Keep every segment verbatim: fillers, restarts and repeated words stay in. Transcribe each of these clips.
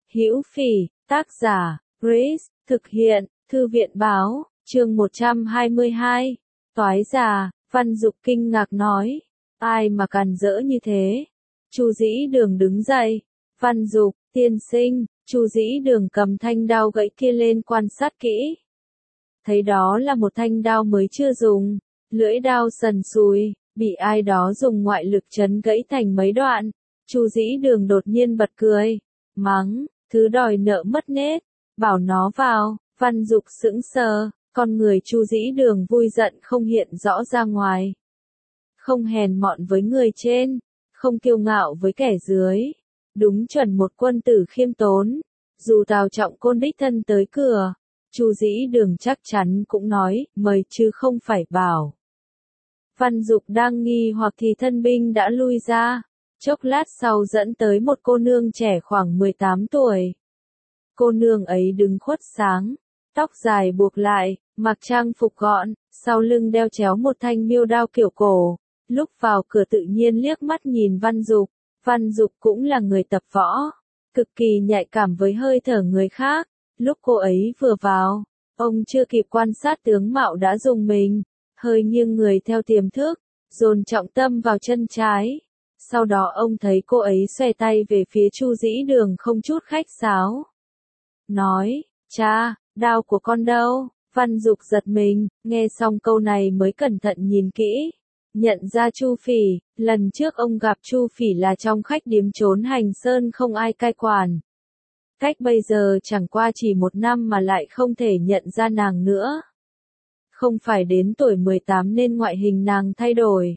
Hữu Phỉ, tác giả, Grace, thực hiện, Thư viện Báo, chương một trăm hai mươi hai. Toái già, Văn Dục kinh ngạc nói, ai mà càn rỡ như thế? Chu Dĩ Đường đứng dậy, Văn Dục, tiên sinh, Chu Dĩ Đường cầm thanh đao gãy kia lên quan sát kỹ. Thấy đó là một thanh đao mới chưa dùng, lưỡi đao sần sùi, bị ai đó dùng ngoại lực chấn gãy thành mấy đoạn. Chu Dĩ Đường đột nhiên bật cười, mắng, thứ đòi nợ mất nết, bảo nó vào. Văn Dục sững sờ, con người Chu Dĩ Đường vui giận không hiện rõ ra ngoài. Không hèn mọn với người trên, không kiêu ngạo với kẻ dưới, đúng chuẩn một quân tử khiêm tốn. Dù Tào Trọng Côn đích thân tới cửa, Chu Dĩ Đường chắc chắn cũng nói, mời chứ không phải bảo. Văn Dục đang nghi hoặc thì thân binh đã lui ra, chốc lát sau dẫn tới một cô nương trẻ khoảng mười tám tuổi. Cô nương ấy đứng khuất sáng, tóc dài buộc lại, mặc trang phục gọn, sau lưng đeo chéo một thanh miêu đao kiểu cổ. Lúc vào cửa tự nhiên liếc mắt nhìn Văn Dục. Văn Dục cũng là người tập võ, cực kỳ nhạy cảm với hơi thở người khác. Lúc cô ấy vừa vào, ông chưa kịp quan sát tướng mạo đã rùng mình, hơi nghiêng người theo tiềm thức, dồn trọng tâm vào chân trái. Sau đó ông thấy cô ấy xòe tay về phía Chu Dĩ Đường không chút khách sáo. Nói, cha, đao của con đâu? Văn Dục giật mình, nghe xong câu này mới cẩn thận nhìn kỹ. Nhận ra Chu Phỉ, lần trước ông gặp Chu Phỉ là trong khách điếm trốn hành sơn không ai cai quản. Cách bây giờ chẳng qua chỉ một năm mà lại không thể nhận ra nàng nữa. Không phải đến tuổi mười tám nên ngoại hình nàng thay đổi.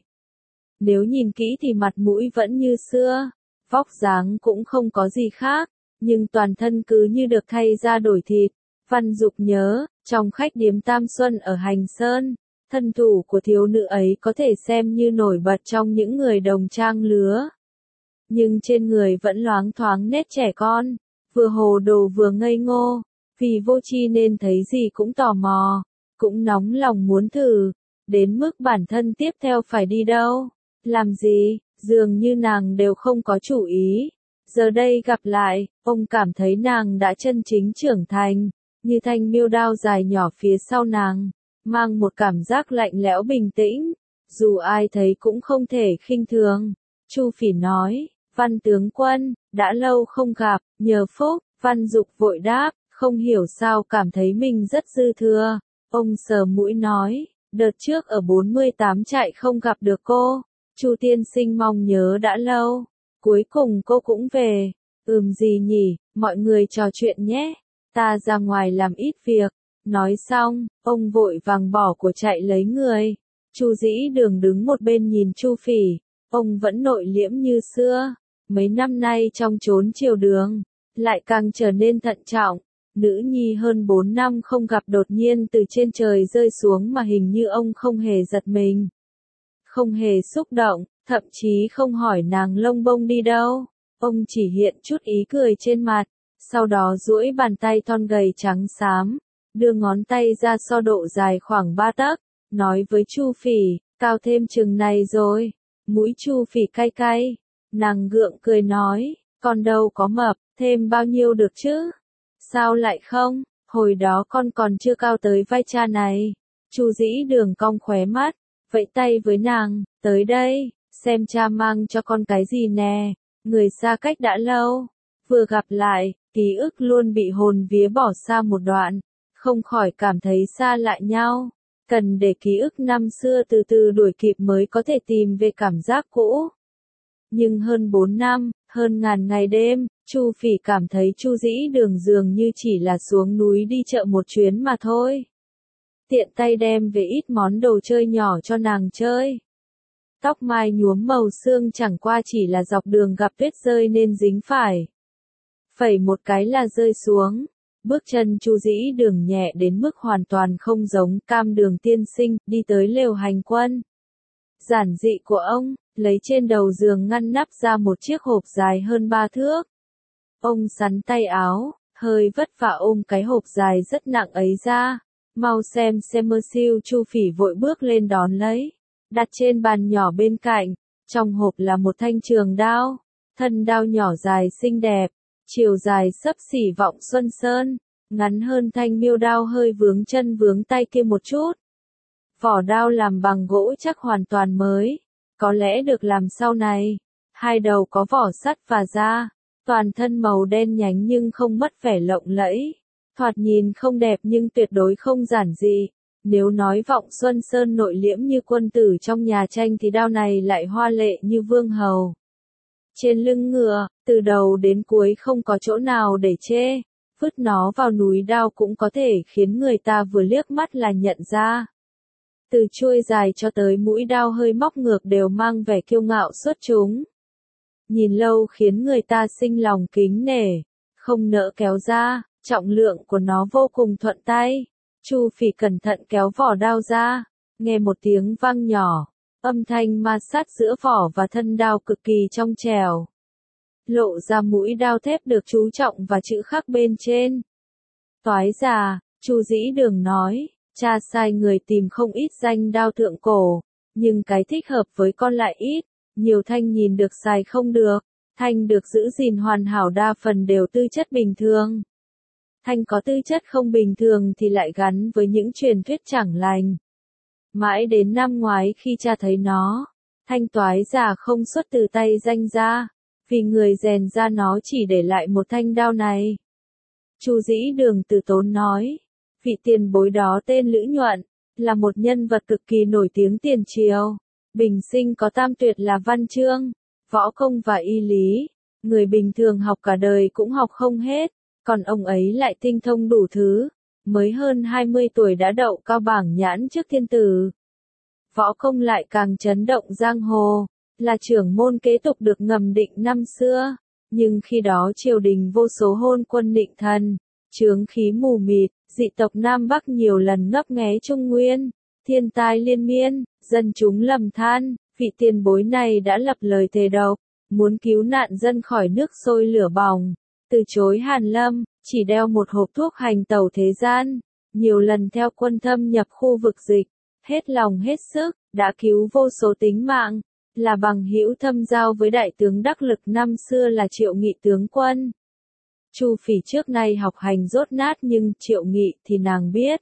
Nếu nhìn kỹ thì mặt mũi vẫn như xưa, vóc dáng cũng không có gì khác, nhưng toàn thân cứ như được thay da đổi thịt. Văn Dục nhớ, trong khách điếm Tam Xuân ở Hành Sơn, thân thủ của thiếu nữ ấy có thể xem như nổi bật trong những người đồng trang lứa. Nhưng trên người vẫn loáng thoáng nét trẻ con, vừa hồ đồ vừa ngây ngô, vì vô tri nên thấy gì cũng tò mò, cũng nóng lòng muốn thử, đến mức bản thân tiếp theo phải đi đâu, làm gì, dường như nàng đều không có chủ ý. Giờ đây gặp lại, ông cảm thấy nàng đã chân chính trưởng thành, như thanh miêu đao dài nhỏ phía sau nàng, mang một cảm giác lạnh lẽo bình tĩnh, dù ai thấy cũng không thể khinh thường. Chu Phỉ nói, Văn tướng quân, đã lâu không gặp, nhờ phúc. Văn Dục vội đáp, không hiểu sao cảm thấy mình rất dư thừa. Ông sờ mũi nói, đợt trước ở bốn mươi tám trại không gặp được cô, Chu tiên sinh mong nhớ đã lâu, cuối cùng cô cũng về. Ừm gì nhỉ, mọi người trò chuyện nhé, ta ra ngoài làm ít việc. Nói xong, ông vội vàng bỏ của chạy lấy người. Chu Dĩ Đường đứng một bên nhìn Chu Phỉ, ông vẫn nội liễm như xưa, mấy năm nay trong chốn triều đường, lại càng trở nên thận trọng. Nữ nhi hơn bốn năm không gặp đột nhiên từ trên trời rơi xuống mà hình như ông không hề giật mình, không hề xúc động, thậm chí không hỏi nàng lông bông đi đâu. Ông chỉ hiện chút ý cười trên mặt, sau đó duỗi bàn tay thon gầy trắng xám, đưa ngón tay ra so độ dài khoảng ba tấc, nói với Chu Phỉ, cao thêm chừng này rồi. Mũi Chu Phỉ cay cay, nàng gượng cười nói, con đâu có mập, thêm bao nhiêu được chứ? Sao lại không, hồi đó con còn chưa cao tới vai cha này. Chu Dĩ Đường cong khóe mắt, vẫy tay với nàng, tới đây, xem cha mang cho con cái gì nè. Người xa cách đã lâu, vừa gặp lại, ký ức luôn bị hồn vía bỏ xa một đoạn, không khỏi cảm thấy xa lạ nhau. Cần để ký ức năm xưa từ từ đuổi kịp mới có thể tìm về cảm giác cũ. Nhưng hơn bốn năm, hơn ngàn ngày đêm, Chu Phỉ cảm thấy Chu Dĩ Đường dường như chỉ là xuống núi đi chợ một chuyến mà thôi. Tiện tay đem về ít món đồ chơi nhỏ cho nàng chơi. Tóc mai nhuốm màu xương chẳng qua chỉ là dọc đường gặp tuyết rơi nên dính phải. Phẩy một cái là rơi xuống. Bước chân Chu Dĩ Đường nhẹ đến mức hoàn toàn không giống Cam Đường tiên sinh, đi tới lều hành quân. Giản dị của ông, lấy trên đầu giường ngăn nắp ra một chiếc hộp dài hơn ba thước. Ông sắn tay áo, hơi vất vả ôm cái hộp dài rất nặng ấy ra. Mau xem xem mơ siêu. Chu Phỉ vội bước lên đón lấy, đặt trên bàn nhỏ bên cạnh. Trong hộp là một thanh trường đao, thân đao nhỏ dài xinh đẹp, chiều dài xấp xỉ Vọng Xuân Sơn, ngắn hơn thanh miêu đao hơi vướng chân vướng tay kia một chút. Vỏ đao làm bằng gỗ chắc hoàn toàn mới, có lẽ được làm sau này. Hai đầu có vỏ sắt và da, toàn thân màu đen nhánh nhưng không mất vẻ lộng lẫy. Thoạt nhìn không đẹp nhưng tuyệt đối không giản dị. Nếu nói Vọng Xuân Sơn nội liễm như quân tử trong nhà tranh thì đao này lại hoa lệ như vương hầu. Trên lưng ngựa, từ đầu đến cuối không có chỗ nào để chê, vứt nó vào núi đao cũng có thể khiến người ta vừa liếc mắt là nhận ra. Từ chuôi dài cho tới mũi đao hơi móc ngược đều mang vẻ kiêu ngạo xuất chúng. Nhìn lâu khiến người ta sinh lòng kính nể, không nỡ kéo ra, trọng lượng của nó vô cùng thuận tay. Chu Phỉ cẩn thận kéo vỏ đao ra, nghe một tiếng vang nhỏ, âm thanh ma sát giữa vỏ và thân đao cực kỳ trong trẻo. Lộ ra mũi đao thép được chú trọng và chữ khắc bên trên. Toái già, Chu Dĩ Đường nói, cha sai người tìm không ít danh đao thượng cổ, nhưng cái thích hợp với con lại ít, nhiều thanh nhìn được xài không được, thanh được giữ gìn hoàn hảo đa phần đều tư chất bình thường. Thanh có tư chất không bình thường thì lại gắn với những truyền thuyết chẳng lành. Mãi đến năm ngoái khi cha thấy nó, thanh toái già không xuất từ tay danh ra, vì người rèn ra nó chỉ để lại một thanh đao này. Chu Dĩ Đường từ tốn nói, vị tiền bối đó tên Lữ Nhuận, là một nhân vật cực kỳ nổi tiếng tiền triều. Bình sinh có tam tuyệt là văn chương, võ công và y lý, người bình thường học cả đời cũng học không hết, còn ông ấy lại tinh thông đủ thứ, mới hơn hai mươi tuổi đã đậu cao bảng nhãn trước thiên tử. Võ công lại càng chấn động giang hồ, là trưởng môn kế tục được ngầm định năm xưa, nhưng khi đó triều đình vô số hôn quân định thần, chướng khí mù mịt, dị tộc Nam Bắc nhiều lần ngấp nghé Trung Nguyên, thiên tai liên miên, dân chúng lầm than, vị tiền bối này đã lập lời thề độc, muốn cứu nạn dân khỏi nước sôi lửa bỏng, từ chối Hàn Lâm, chỉ đeo một hộp thuốc hành tẩu thế gian, nhiều lần theo quân thâm nhập khu vực dịch, hết lòng hết sức, đã cứu vô số tính mạng, là bằng hữu thâm giao với đại tướng đắc lực năm xưa là Triệu Nghị tướng quân. Chu Phỉ trước nay học hành dốt nát nhưng Triệu Nghị thì nàng biết.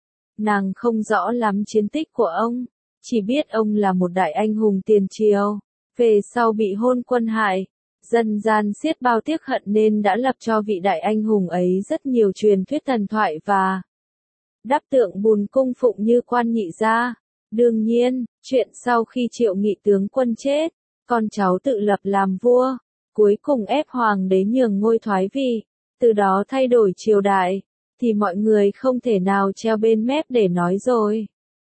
Nàng không rõ lắm chiến tích của ông, chỉ biết ông là một đại anh hùng tiền triều, về sau bị hôn quân hại, dân gian xiết bao tiếc hận nên đã lập cho vị đại anh hùng ấy rất nhiều truyền thuyết thần thoại và đáp tượng bùn cung phụng như Quan Nhị gia. Đương nhiên, chuyện sau khi Triệu Nghị tướng quân chết, con cháu tự lập làm vua, cuối cùng ép hoàng đế nhường ngôi thoái vị, từ đó thay đổi triều đại, thì mọi người không thể nào treo bên mép để nói rồi.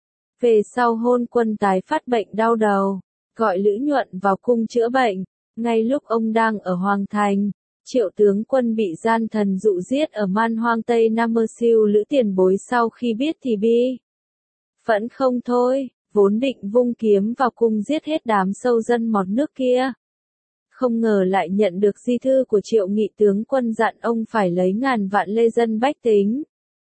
Về sau hôn quân tái phát bệnh đau đầu, gọi Lữ Nhuận vào cung chữa bệnh, ngay lúc ông đang ở Hoàng Thành, Triệu tướng quân bị gian thần dụ giết ở man hoang Tây Nam Mơ Siêu. Lữ tiền bối sau khi biết thì bi phẫn không thôi, vốn định vung kiếm vào cung giết hết đám sâu dân mọt nước kia. Không ngờ lại nhận được di thư của Triệu Nghị tướng quân dặn ông phải lấy ngàn vạn lê dân bách tính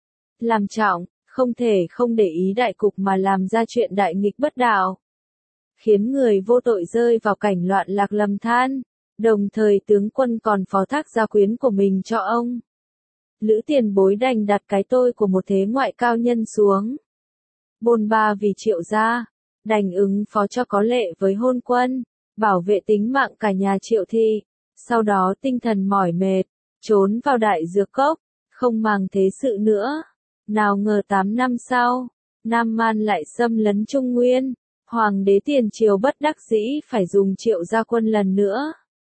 làm trọng, không thể không để ý đại cục mà làm ra chuyện đại nghịch bất đạo, khiến người vô tội rơi vào cảnh loạn lạc lầm than, đồng thời tướng quân còn phó thác gia quyến của mình cho ông. Lữ tiền bối đành đặt cái tôi của một thế ngoại cao nhân xuống. Bôn ba vì Triệu gia, đành ứng phó cho có lệ với hôn quân, bảo vệ tính mạng cả nhà Triệu thị, sau đó tinh thần mỏi mệt, trốn vào đại dược cốc, không màng thế sự nữa. Nào ngờ tám năm sau, Nam Man lại xâm lấn Trung Nguyên, hoàng đế tiền triều bất đắc dĩ phải dùng Triệu gia quân lần nữa.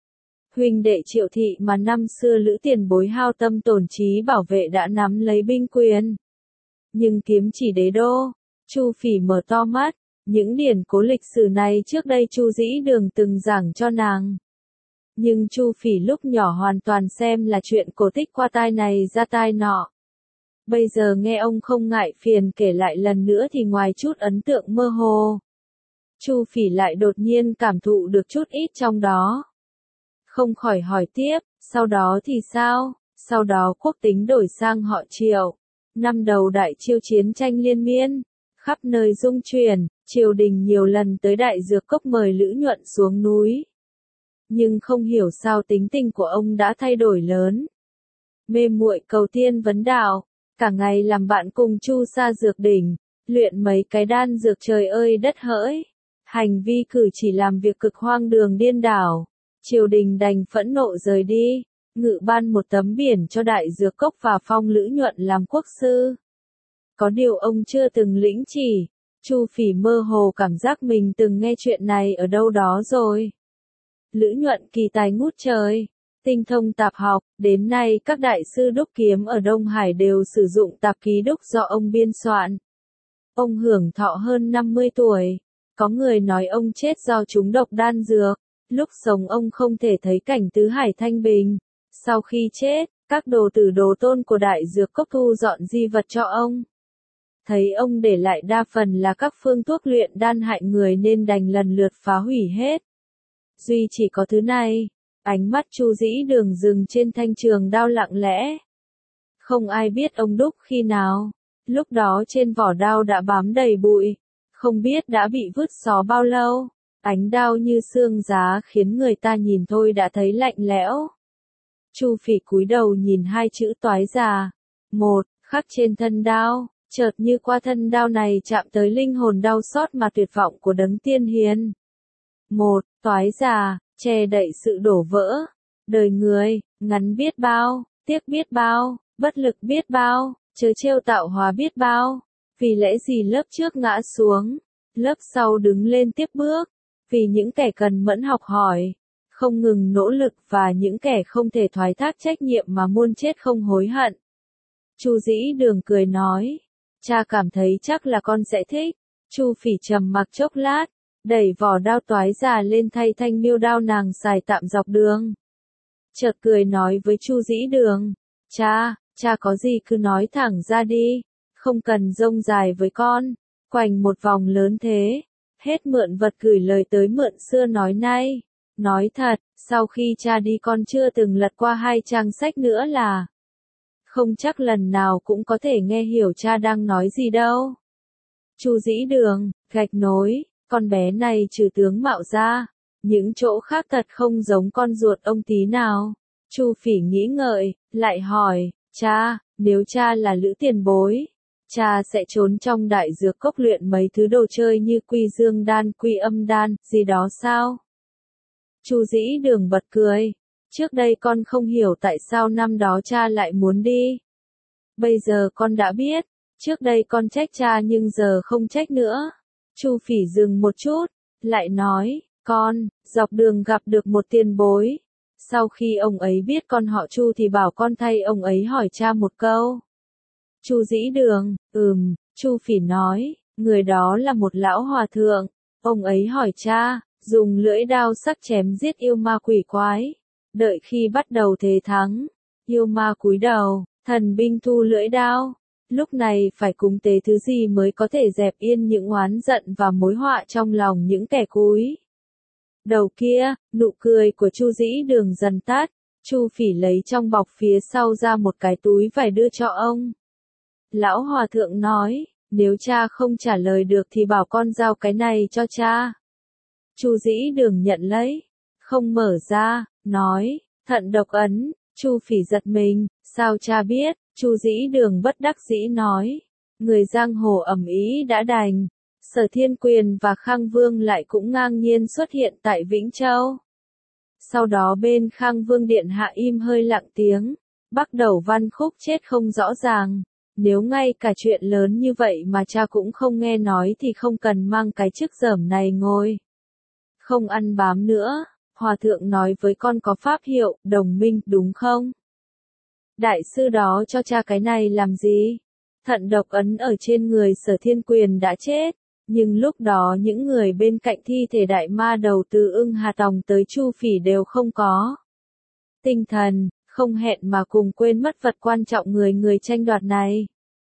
Huynh đệ Triệu thị mà năm xưa Lữ tiền bối hao tâm tổn trí bảo vệ đã nắm lấy binh quyền. Nhưng kiếm chỉ đế đô, Chu Phỉ mở to mắt, những điển cố lịch sử này trước đây Chu Dĩ Đường từng giảng cho nàng. Nhưng Chu Phỉ lúc nhỏ hoàn toàn xem là chuyện cổ tích qua tai này ra tai nọ. Bây giờ nghe ông không ngại phiền kể lại lần nữa thì ngoài chút ấn tượng mơ hồ, Chu Phỉ lại đột nhiên cảm thụ được chút ít trong đó. Không khỏi hỏi tiếp, sau đó thì sao? Sau đó quốc tính đổi sang họ Triệu. Năm đầu đại chiêu chiến tranh liên miên, khắp nơi rung chuyển, triều đình nhiều lần tới đại dược cốc mời Lữ Nhuận xuống núi. nhưng không hiểu sao tính tình của ông đã thay đổi lớn. Mê muội cầu tiên vấn đạo, cả ngày làm bạn cùng Chu Sa Dược Đỉnh, luyện mấy cái đan dược trời ơi đất hỡi. Hành vi cử chỉ làm việc cực hoang đường điên đảo. Triều đình đành phẫn nộ rời đi, ngự ban một tấm biển cho Đại Dược Cốc và Phong Lữ Nhuận làm quốc sư. Có điều ông chưa từng lĩnh chỉ, Chu Phỉ mơ hồ cảm giác mình từng nghe chuyện này ở đâu đó rồi. Lữ Nhuận kỳ tài ngút trời, tinh thông tạp học, đến nay các đại sư đúc kiếm ở Đông Hải đều sử dụng tạp ký đúc do ông biên soạn. Ông hưởng thọ hơn năm mươi tuổi, có người nói ông chết do trúng độc đan dược, lúc sống ông không thể thấy cảnh tứ hải thanh bình. Sau khi chết, các đồ tử đồ tôn của Đại Dược Cốc thu dọn di vật cho ông. Thấy ông để lại đa phần là các phương thuốc luyện đan hại người nên đành lần lượt phá hủy hết. Duy chỉ có thứ này, ánh mắt Chu Dĩ Đường dừng trên thanh trường đao lặng lẽ. Không ai biết ông đúc khi nào, lúc đó trên vỏ đao đã bám đầy bụi, không biết đã bị vứt xó bao lâu, ánh đao như xương giá khiến người ta nhìn thôi đã thấy lạnh lẽo. Chu Phỉ cúi đầu nhìn hai chữ toái già, một, khắc trên thân đao, chợt như qua thân đao này chạm tới linh hồn đau xót mà tuyệt vọng của đấng tiên hiền. Một, toái già, che đậy sự đổ vỡ. Đời người, ngắn biết bao, tiếc biết bao, bất lực biết bao, chớ trêu tạo hóa biết bao. Vì lẽ gì lớp trước ngã xuống, lớp sau đứng lên tiếp bước. Vì những kẻ cần mẫn học hỏi, không ngừng nỗ lực và những kẻ không thể thoái thác trách nhiệm mà muôn chết không hối hận. Chu Dĩ Đường cười nói, cha cảm thấy chắc là con sẽ thích. Chu Phỉ trầm mặc chốc lát, đẩy vỏ đao toái già lên thay thanh miêu đao nàng xài tạm dọc đường. Chợt cười nói với Chu Dĩ Đường, cha, cha có gì cứ nói thẳng ra đi, không cần rông dài với con, quanh một vòng lớn thế, hết mượn vật gửi lời tới mượn xưa nói nay. Nói thật, sau khi cha đi con chưa từng lật qua hai trang sách nữa là không chắc lần nào cũng có thể nghe hiểu cha đang nói gì đâu. Chu Dĩ Đường, gạch nối, con bé này trừ tướng mạo ra, những chỗ khác thật không giống con ruột ông tí nào. Chu Phỉ nghĩ ngợi, lại hỏi, cha, nếu cha là Lữ tiền bối, cha sẽ trốn trong Đại Dược Cốc luyện mấy thứ đồ chơi như quy dương đan, quy âm đan, gì đó sao? Chu Dĩ Đường bật cười, trước đây con không hiểu tại sao năm đó cha lại muốn đi. Bây giờ con đã biết, trước đây con trách cha nhưng giờ không trách nữa. Chu Phỉ dừng một chút, lại nói, con, dọc đường gặp được một tiền bối. Sau khi ông ấy biết con họ Chu thì bảo con thay ông ấy hỏi cha một câu. Chu Dĩ Đường, ừm, Chu Phỉ nói, người đó là một lão hòa thượng. Ông ấy hỏi cha, dùng lưỡi đao sắc chém giết yêu ma quỷ quái. Đợi khi bắt đầu thế thắng, yêu ma cúi đầu, thần binh thu lưỡi đao. Lúc này phải cúng tế thứ gì mới có thể dẹp yên những oán giận và mối họa trong lòng những kẻ cúi đầu kia. Nụ cười của Chu Dĩ Đường dần tắt. Chu Phỉ lấy trong bọc phía sau ra một cái túi vải đưa cho ông. Lão hòa thượng nói, nếu cha không trả lời được thì bảo con giao cái này cho cha. Chu Dĩ Đường nhận lấy, không mở ra, nói, thận độc ấn. Chu Phỉ giật mình, sao cha biết? Chu Dĩ Đường bất đắc dĩ nói, người giang hồ ầm ĩ đã đành, Sở Thiên Quyền và Khang Vương lại cũng ngang nhiên xuất hiện tại Vĩnh Châu. Sau đó bên Khang Vương điện hạ im hơi lặng tiếng, bắt đầu văn khúc chết không rõ ràng. Nếu ngay cả chuyện lớn như vậy mà cha cũng không nghe nói thì không cần mang cái chức giởm này ngồi. Không ăn bám nữa, hòa thượng nói với con có pháp hiệu, đồng minh, đúng không? Đại sư đó cho cha cái này làm gì? Thận độc ấn ở trên người Sở Thiên Quyền đã chết, nhưng lúc đó những người bên cạnh thi thể đại ma đầu từ Ưng Hà Tòng tới Chu Phỉ đều không có tinh thần, không hẹn mà cùng quên mất vật quan trọng người người tranh đoạt này.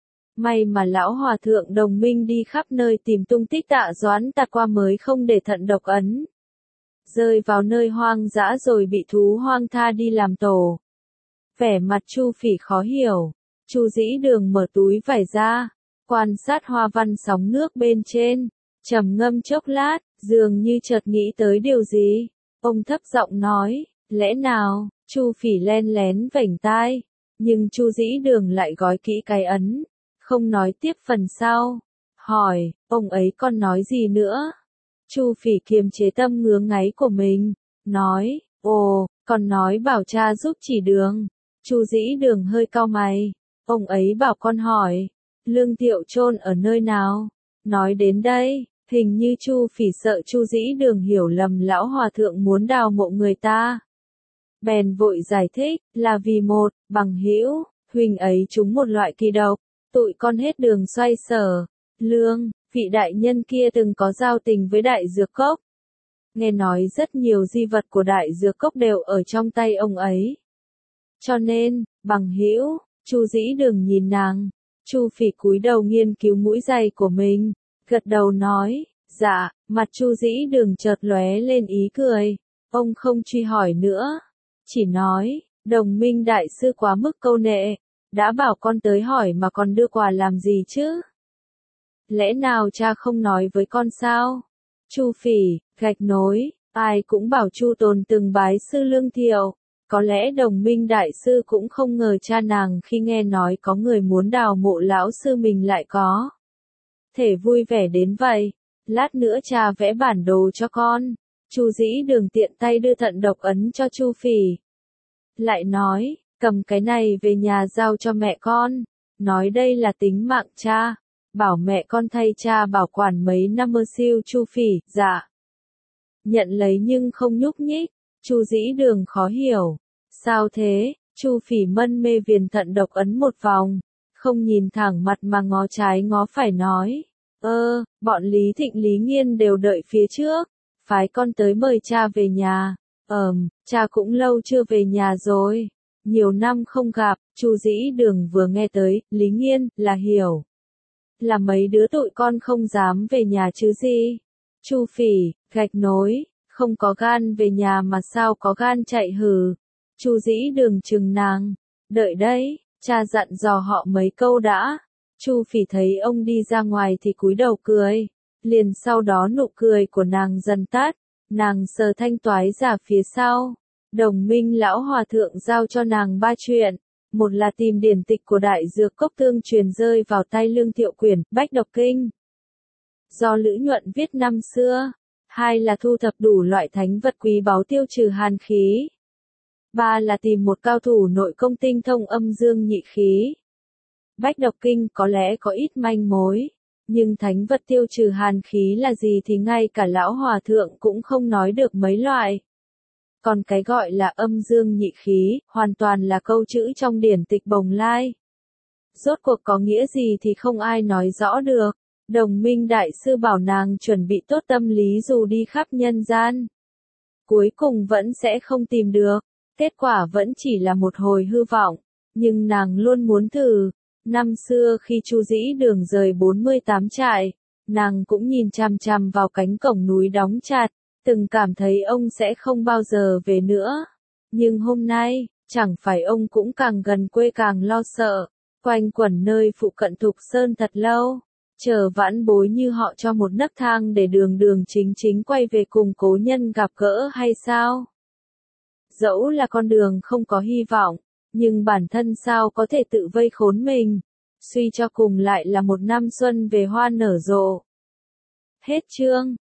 May mà lão hòa thượng đồng minh đi khắp nơi tìm tung tích Tạ Doãn Tạt qua mới không để thận độc ấn rơi vào nơi hoang dã rồi bị thú hoang tha đi làm tổ. Vẻ mặt Chu Phỉ khó hiểu. Chu Dĩ Đường mở túi vải ra, quan sát hoa văn sóng nước bên trên, trầm ngâm chốc lát, dường như chợt nghĩ tới điều gì. Ông thấp giọng nói, lẽ nào? Chu Phỉ len lén vểnh tai, nhưng Chu Dĩ Đường lại gói kỹ cái ấn, không nói tiếp phần sau. Hỏi, ông ấy còn nói gì nữa? Chu Phỉ kiềm chế tâm ngứa ngáy của mình, nói, ồ, còn nói bảo cha giúp chỉ đường. Chu Dĩ Đường hơi cau mày, ông ấy bảo con hỏi, Lương Thiệu chôn ở nơi nào? Nói đến đây, hình như Chu Phỉ sợ Chu Dĩ Đường hiểu lầm lão hòa thượng muốn đào mộ người ta. Bèn vội giải thích, là vì một, bằng hữu, huynh ấy trúng một loại kỳ độc, tụi con hết đường xoay sở. Lương, vị đại nhân kia từng có giao tình với đại dược cốc. Nghe nói rất nhiều di vật của đại dược cốc đều ở trong tay ông ấy. Cho nên, bằng hữu, Chu Dĩ Đường nhìn nàng, Chu Phỉ cúi đầu nghiên cứu mũi giày của mình, gật đầu nói, dạ, mặt Chu Dĩ Đường chợt lóe lên ý cười, ông không truy hỏi nữa, chỉ nói, Đồng Minh đại sư quá mức câu nệ, đã bảo con tới hỏi mà còn đưa quà làm gì chứ? Lẽ nào cha không nói với con sao? Chu Phỉ, gạch nối, ai cũng bảo Chu Tồn từng bái sư Lương Thiệu, có lẽ Đồng Minh đại sư cũng không ngờ cha nàng khi nghe nói có người muốn đào mộ lão sư mình lại có thể vui vẻ đến vậy. Lát nữa cha vẽ bản đồ cho con. Chu Dĩ Đường tiện tay đưa thận độc ấn cho Chu Phỉ. Lại nói, cầm cái này về nhà giao cho mẹ con. Nói đây là tính mạng cha. Bảo mẹ con thay cha bảo quản mấy năm mơ siêu. Chu Phỉ, dạ. Nhận lấy nhưng không nhúc nhích. Chu Dĩ Đường khó hiểu. Sao thế? Chu Phỉ mân mê viền thận độc ấn một vòng. Không nhìn thẳng mặt mà ngó trái ngó phải nói. Ơ, bọn Lý Thịnh Lý Nghiên đều đợi phía trước. Phái con tới mời cha về nhà. Ờm, cha cũng lâu chưa về nhà rồi. Nhiều năm không gặp. Chu Dĩ Đường vừa nghe tới, Lý Nghiên, là hiểu. Là mấy đứa tụi con không dám về nhà chứ gì. Chu Phỉ, gạch nối, không có gan về nhà mà sao có gan chạy hừ. Chu Dĩ Đường chừng nàng. Đợi đấy, cha dặn dò họ mấy câu đã. Chu Phỉ thấy ông đi ra ngoài thì cúi đầu cười. Liền sau đó nụ cười của nàng dần tắt. Nàng sờ thanh toái giả phía sau. Đồng Minh lão hòa thượng giao cho nàng ba chuyện. Một là tìm điển tịch của đại dược cốc tương truyền rơi vào tay Lương Thiệu quyển Bách Độc Kinh, do Lữ Nhuận viết năm xưa. Hai là thu thập đủ loại thánh vật quý báu tiêu trừ hàn khí. Ba là tìm một cao thủ nội công tinh thông âm dương nhị khí. Bách Độc Kinh có lẽ có ít manh mối, nhưng thánh vật tiêu trừ hàn khí là gì thì ngay cả lão hòa thượng cũng không nói được mấy loại. Còn cái gọi là âm dương nhị khí, hoàn toàn là câu chữ trong điển tịch Bồng Lai. Rốt cuộc có nghĩa gì thì không ai nói rõ được. Đồng Minh đại sư bảo nàng chuẩn bị tốt tâm lý dù đi khắp nhân gian. Cuối cùng vẫn sẽ không tìm được. Kết quả vẫn chỉ là một hồi hư vọng. Nhưng nàng luôn muốn thử. Năm xưa khi Chu Dĩ Đường rời bốn mươi tám trại, nàng cũng nhìn chằm chằm vào cánh cổng núi đóng chặt, từng cảm thấy ông sẽ không bao giờ về nữa. Nhưng hôm nay, chẳng phải ông cũng càng gần quê càng lo sợ, quanh quẩn nơi phụ cận Thục Sơn thật lâu, chờ vãn bối như họ cho một nấc thang để đường đường chính chính quay về cùng cố nhân gặp gỡ hay sao? Dẫu là con đường không có hy vọng, nhưng bản thân sao có thể tự vây khốn mình, suy cho cùng lại là một năm xuân về hoa nở rộ. Hết chương.